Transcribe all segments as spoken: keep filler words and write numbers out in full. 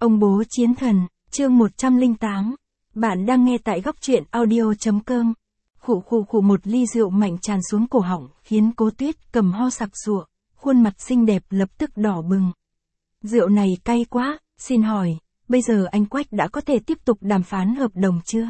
Ông bố chiến thần, chương một trăm lẻ tám. Bạn đang nghe tại góc truyện audio.com. Khụ khụ khụ, một ly rượu mạnh tràn xuống cổ họng, khiến Cố Tuyết Cầm ho sặc sụa, khuôn mặt xinh đẹp lập tức đỏ bừng. Rượu này cay quá, xin hỏi, bây giờ anh Quách đã có thể tiếp tục đàm phán hợp đồng chưa?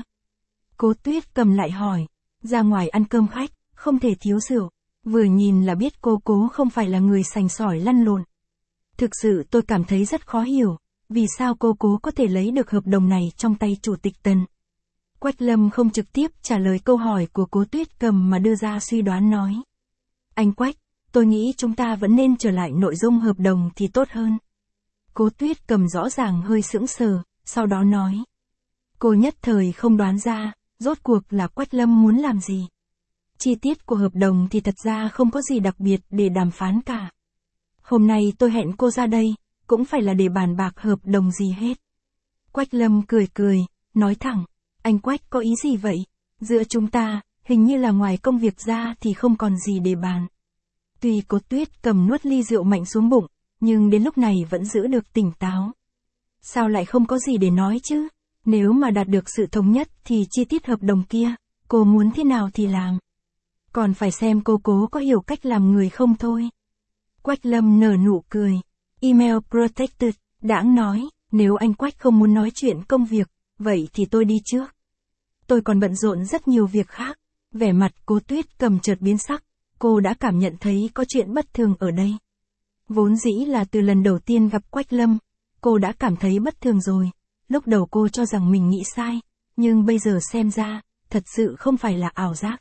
Cố Tuyết Cầm lại hỏi, ra ngoài ăn cơm khách, không thể thiếu rượu. Vừa nhìn là biết cô Cố không phải là người sành sỏi lăn lộn. Thực sự tôi cảm thấy rất khó hiểu, vì sao cô Cố có thể lấy được hợp đồng này trong tay Chủ tịch Tần. Quách Lâm không trực tiếp trả lời câu hỏi của Cố Tuyết Cầm mà đưa ra suy đoán nói. Anh Quách, tôi nghĩ chúng ta vẫn nên trở lại nội dung hợp đồng thì tốt hơn. Cố Tuyết Cầm rõ ràng hơi sững sờ, sau đó nói. Cô nhất thời không đoán ra, rốt cuộc là Quách Lâm muốn làm gì. Chi tiết của hợp đồng thì thật ra không có gì đặc biệt để đàm phán cả. Hôm nay tôi hẹn cô ra đây, cũng phải là để bàn bạc hợp đồng gì hết. Quách Lâm cười cười, nói thẳng, anh Quách có ý gì vậy? Giữa chúng ta, hình như là ngoài công việc ra thì không còn gì để bàn. Tuy Cố Tuyết Cầm nuốt ly rượu mạnh xuống bụng, nhưng đến lúc này vẫn giữ được tỉnh táo. Sao lại không có gì để nói chứ? Nếu mà đạt được sự thống nhất thì chi tiết hợp đồng kia, cô muốn thế nào thì làm. Còn phải xem cô Cố có hiểu cách làm người không thôi. Quách Lâm nở nụ cười. Email protected, đãng nói, nếu anh Quách không muốn nói chuyện công việc, vậy thì tôi đi trước. Tôi còn bận rộn rất nhiều việc khác. Vẻ mặt Cố Tuyết Cầm chợt biến sắc, cô đã cảm nhận thấy có chuyện bất thường ở đây. Vốn dĩ là từ lần đầu tiên gặp Quách Lâm, cô đã cảm thấy bất thường rồi. Lúc đầu cô cho rằng mình nghĩ sai, nhưng bây giờ xem ra, thật sự không phải là ảo giác.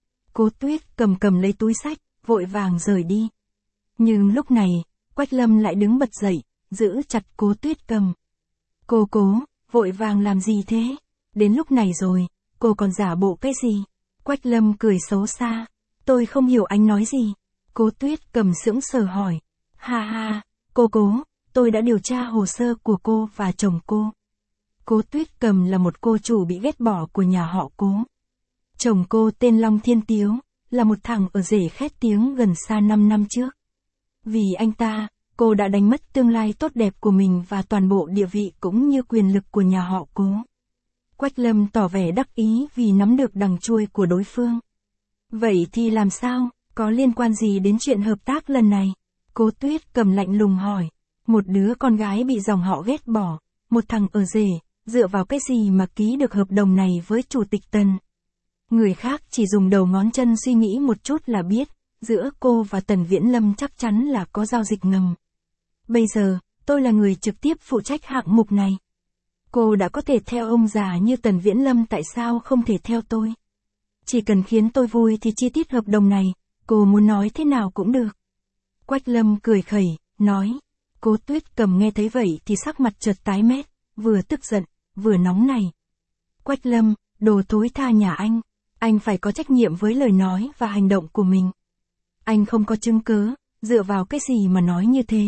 Cố Tuyết Cầm cầm lấy túi xách, vội vàng rời đi. Nhưng lúc này, Quách Lâm lại đứng bật dậy, giữ chặt Cố Tuyết Cầm. Cô Cố, vội vàng làm gì thế? Đến lúc này rồi, cô còn giả bộ cái gì? Quách Lâm cười xấu xa. Tôi không hiểu anh nói gì. Cố Tuyết Cầm sững sờ hỏi. Ha ha, cô Cố, tôi đã điều tra hồ sơ của cô và chồng cô. Cố Tuyết Cầm là một cô chủ bị ghét bỏ của nhà họ Cố. Chồng cô tên Long Thiên Tiếu, là một thằng ở rể khét tiếng gần xa năm năm trước. Vì anh ta, cô đã đánh mất tương lai tốt đẹp của mình và toàn bộ địa vị cũng như quyền lực của nhà họ Cố. Quách Lâm tỏ vẻ đắc ý vì nắm được đằng chuôi của đối phương. Vậy thì làm sao, có liên quan gì đến chuyện hợp tác lần này? Cố Tuyết Cầm lạnh lùng hỏi. Một đứa con gái bị dòng họ ghét bỏ, một thằng ở rể, dựa vào cái gì mà ký được hợp đồng này với Chủ tịch Tần? Người khác chỉ dùng đầu ngón chân suy nghĩ một chút là biết, giữa cô và Tần Viễn Lâm chắc chắn là có giao dịch ngầm. Bây giờ, tôi là người trực tiếp phụ trách hạng mục này. Cô đã có thể theo ông già như Tần Viễn Lâm, tại sao không thể theo tôi? Chỉ cần khiến tôi vui thì chi tiết hợp đồng này, cô muốn nói thế nào cũng được. Quách Lâm cười khẩy, nói. Cố Tuyết Cầm nghe thấy vậy thì sắc mặt chợt tái mét, vừa tức giận, vừa nóng này. Quách Lâm, đồ thối tha nhà anh, anh phải có trách nhiệm với lời nói và hành động của mình. Anh không có chứng cứ, dựa vào cái gì mà nói như thế?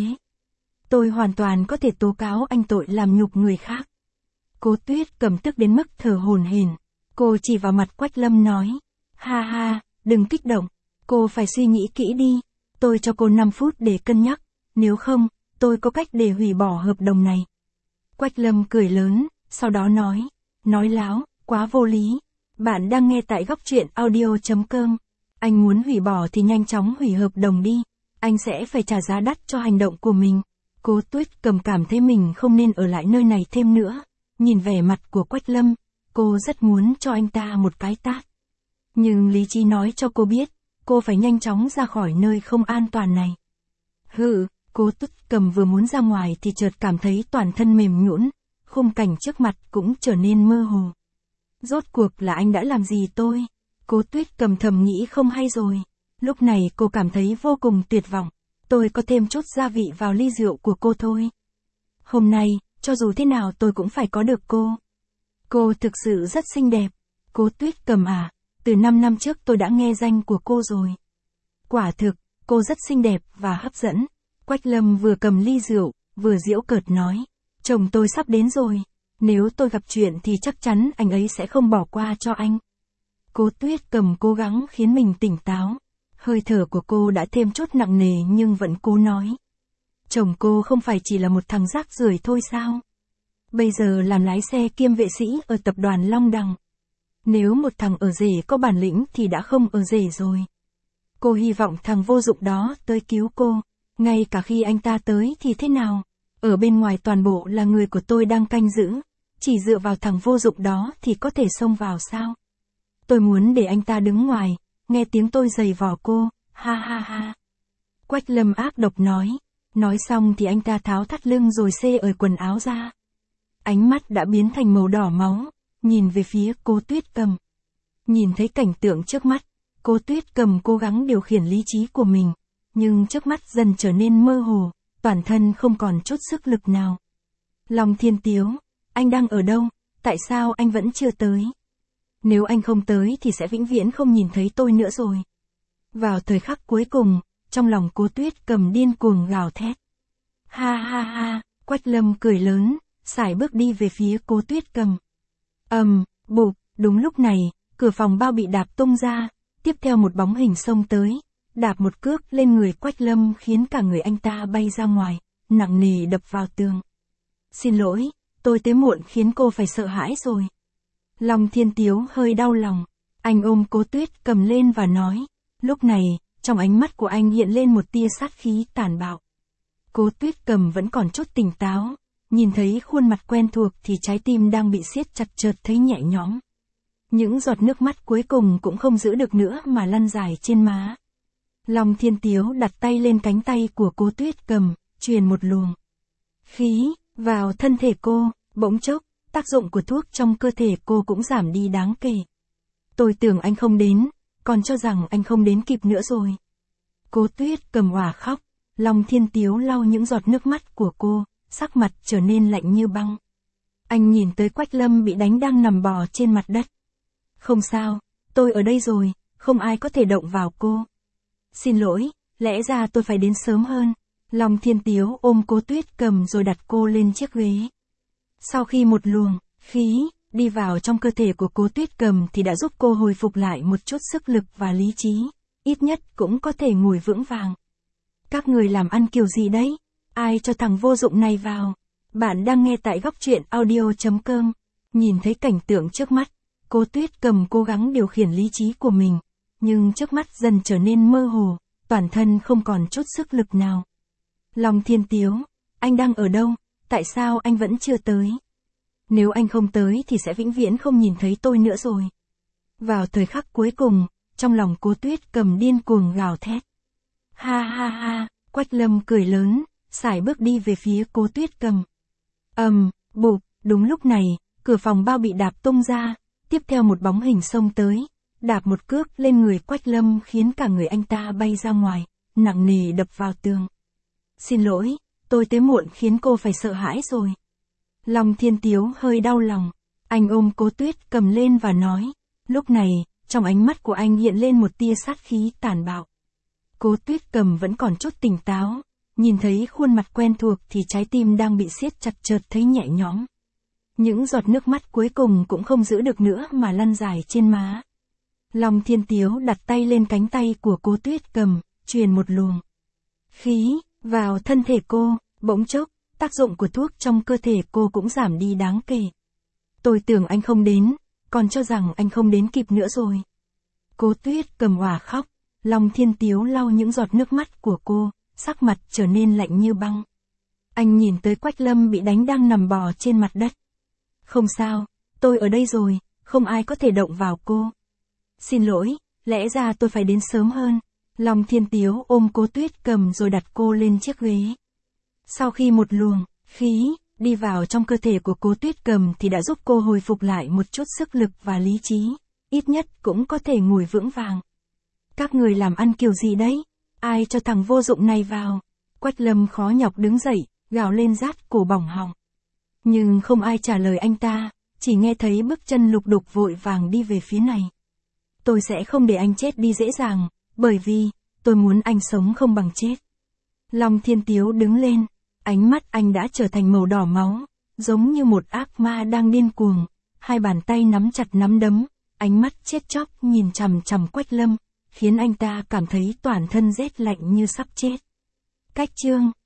Tôi hoàn toàn có thể tố cáo anh tội làm nhục người khác. Cố Tuyết Cầm tức đến mức thở hổn hển. Cô chỉ vào mặt Quách Lâm nói. Ha ha, đừng kích động. Cô phải suy nghĩ kỹ đi. Tôi cho cô năm phút để cân nhắc. Nếu không, tôi có cách để hủy bỏ hợp đồng này. Quách Lâm cười lớn, sau đó nói. Nói láo, quá vô lý. Bạn đang nghe tại góc truyện audio.com. Anh muốn hủy bỏ thì nhanh chóng hủy hợp đồng đi. Anh sẽ phải trả giá đắt cho hành động của mình. Cố Tuyết Cầm cảm thấy mình không nên ở lại nơi này thêm nữa. Nhìn vẻ mặt của Quách Lâm, cô rất muốn cho anh ta một cái tát. Nhưng lý trí nói cho cô biết, cô phải nhanh chóng ra khỏi nơi không an toàn này. Hừ, Cố Tuyết Cầm vừa muốn ra ngoài thì chợt cảm thấy toàn thân mềm nhũn, khung cảnh trước mặt cũng trở nên mơ hồ. Rốt cuộc là anh đã làm gì tôi? Cố Tuyết Cầm thầm nghĩ không hay rồi. Lúc này cô cảm thấy vô cùng tuyệt vọng. Tôi có thêm chút gia vị vào ly rượu của cô thôi. Hôm nay, cho dù thế nào tôi cũng phải có được cô. Cô thực sự rất xinh đẹp. Cố Tuyết Cầm à, từ năm năm trước tôi đã nghe danh của cô rồi. Quả thực, cô rất xinh đẹp và hấp dẫn. Quách Lâm vừa cầm ly rượu, vừa giễu cợt nói. Chồng tôi sắp đến rồi. Nếu tôi gặp chuyện thì chắc chắn anh ấy sẽ không bỏ qua cho anh. Cố Tuyết Cầm cố gắng khiến mình tỉnh táo. Hơi thở của cô đã thêm chút nặng nề nhưng vẫn cố nói. Chồng cô không phải chỉ là một thằng rác rưởi thôi sao? bây giờ làm lái xe kiêm vệ sĩ ở tập đoàn Long Đằng. Nếu một thằng ở rể có bản lĩnh thì đã không ở rể rồi. Cô hy vọng thằng vô dụng đó tới cứu cô, ngay cả khi anh ta tới thì thế nào? Ở bên ngoài toàn bộ là người của tôi đang canh giữ, chỉ dựa vào thằng vô dụng đó thì có thể xông vào sao? Tôi muốn để anh ta đứng ngoài, nghe tiếng tôi giày vò cô, ha ha ha. Quách Lâm ác độc nói, nói xong thì anh ta tháo thắt lưng rồi xê ời quần áo ra. Ánh mắt đã biến thành màu đỏ máu, nhìn về phía cô Tuyết Cầm. Nhìn thấy cảnh tượng trước mắt, cô Tuyết Cầm cố gắng điều khiển lý trí của mình, nhưng trước mắt dần trở nên mơ hồ, toàn thân không còn chút sức lực nào. Long Thiên Tiếu, anh đang ở đâu, tại sao anh vẫn chưa tới? Nếu anh không tới thì sẽ vĩnh viễn không nhìn thấy tôi nữa rồi. Vào thời khắc cuối cùng, trong lòng cô Tuyết Cầm điên cuồng gào thét. Ha ha ha, Quách Lâm cười lớn, sải bước đi về phía cô Tuyết Cầm. Ầm, um, bụp, đúng lúc này, cửa phòng bao bị đạp tung ra, tiếp theo một bóng hình xông tới, đạp một cước lên người Quách Lâm khiến cả người anh ta bay ra ngoài, nặng nề đập vào tường. Xin lỗi, tôi tới muộn khiến cô phải sợ hãi rồi. Long Thiên Tiếu hơi đau lòng, anh ôm cô Tuyết Cầm lên và nói, lúc này, trong ánh mắt của anh hiện lên một tia sát khí tàn bạo. Cô Tuyết Cầm vẫn còn chút tỉnh táo, nhìn thấy khuôn mặt quen thuộc thì trái tim đang bị siết chặt chợt thấy nhẹ nhõm. Những giọt nước mắt cuối cùng cũng không giữ được nữa mà lăn dài trên má. Long Thiên Tiếu đặt tay lên cánh tay của cô Tuyết Cầm, truyền một luồng khí vào thân thể cô, bỗng chốc, tác dụng của thuốc trong cơ thể cô cũng giảm đi đáng kể. Tôi tưởng anh không đến, còn cho rằng anh không đến kịp nữa rồi. Cô Tuyết Cầm òa khóc, Long Thiên Tiếu lau những giọt nước mắt của cô, sắc mặt trở nên lạnh như băng. Anh nhìn tới Quách Lâm bị đánh đang nằm bò trên mặt đất. Không sao, tôi ở đây rồi, không ai có thể động vào cô. Xin lỗi, lẽ ra tôi phải đến sớm hơn. Long Thiên Tiếu ôm cô Tuyết Cầm rồi đặt cô lên chiếc ghế. Sau khi một luồng khí đi vào trong cơ thể của cô Tuyết Cầm thì đã giúp cô hồi phục lại một chút sức lực và lý trí, ít nhất cũng có thể ngồi vững vàng. Các người làm ăn kiểu gì đấy? Ai cho thằng vô dụng này vào? Bạn đang nghe tại góc truyện audio chấm com. Nhìn thấy cảnh tượng trước mắt, cô Tuyết Cầm cố gắng điều khiển lý trí của mình, nhưng trước mắt dần trở nên mơ hồ, toàn thân không còn chút sức lực nào. Long Thiên Tiếu, anh đang ở đâu? Tại sao anh vẫn chưa tới? Nếu anh không tới thì sẽ vĩnh viễn không nhìn thấy tôi nữa rồi. Vào thời khắc cuối cùng, trong lòng cô Tuyết Cầm điên cuồng gào thét. Ha ha ha, Quách Lâm cười lớn, sải bước đi về phía cô Tuyết Cầm. Ầm, um, bụp, đúng lúc này, cửa phòng bao bị đạp tung ra, tiếp theo một bóng hình xông tới, đạp một cước lên người Quách Lâm khiến cả người anh ta bay ra ngoài, nặng nề đập vào tường. Xin lỗi, tôi tới muộn khiến cô phải sợ hãi rồi. Long Thiên Tiếu hơi đau lòng, anh ôm cô Tuyết Cầm lên và nói, lúc này, trong ánh mắt của anh hiện lên một tia sát khí tàn bạo. Cô Tuyết Cầm vẫn còn chút tỉnh táo, nhìn thấy khuôn mặt quen thuộc thì trái tim đang bị siết chặt chợt thấy nhẹ nhõm. Những giọt nước mắt cuối cùng cũng không giữ được nữa mà lăn dài trên má. Long Thiên Tiếu đặt tay lên cánh tay của cô Tuyết Cầm, truyền một luồng khí vào thân thể cô, bỗng chốc, tác dụng của thuốc trong cơ thể cô cũng giảm đi đáng kể. Tôi tưởng anh không đến, còn cho rằng anh không đến kịp nữa rồi. Cô Tuyết Cầm òa khóc, Long Thiên Tiếu lau những giọt nước mắt của cô, sắc mặt trở nên lạnh như băng. Anh nhìn tới Quách Lâm bị đánh đang nằm bò trên mặt đất. Không sao, tôi ở đây rồi, không ai có thể động vào cô. Xin lỗi, lẽ ra tôi phải đến sớm hơn. Long Thiên Tiếu ôm cô Tuyết Cầm rồi đặt cô lên chiếc ghế. Sau khi một luồng khí đi vào trong cơ thể của cô Tuyết Cầm thì đã giúp cô hồi phục lại một chút sức lực và lý trí, ít nhất cũng có thể ngồi vững vàng. Các người làm ăn kiểu gì đấy? Ai cho thằng vô dụng này vào? Quách Lâm khó nhọc đứng dậy, gào lên rát cổ bỏng họng. Nhưng không ai trả lời anh ta, chỉ nghe thấy bước chân lục đục vội vàng đi về phía này. Tôi sẽ không để anh chết đi dễ dàng, bởi vì, tôi muốn anh sống không bằng chết. Long Thiên Tiếu đứng lên, ánh mắt anh đã trở thành màu đỏ máu, giống như một ác ma đang điên cuồng, hai bàn tay nắm chặt nắm đấm, ánh mắt chết chóc nhìn chằm chằm Quách Lâm, khiến anh ta cảm thấy toàn thân rét lạnh như sắp chết. Cách chương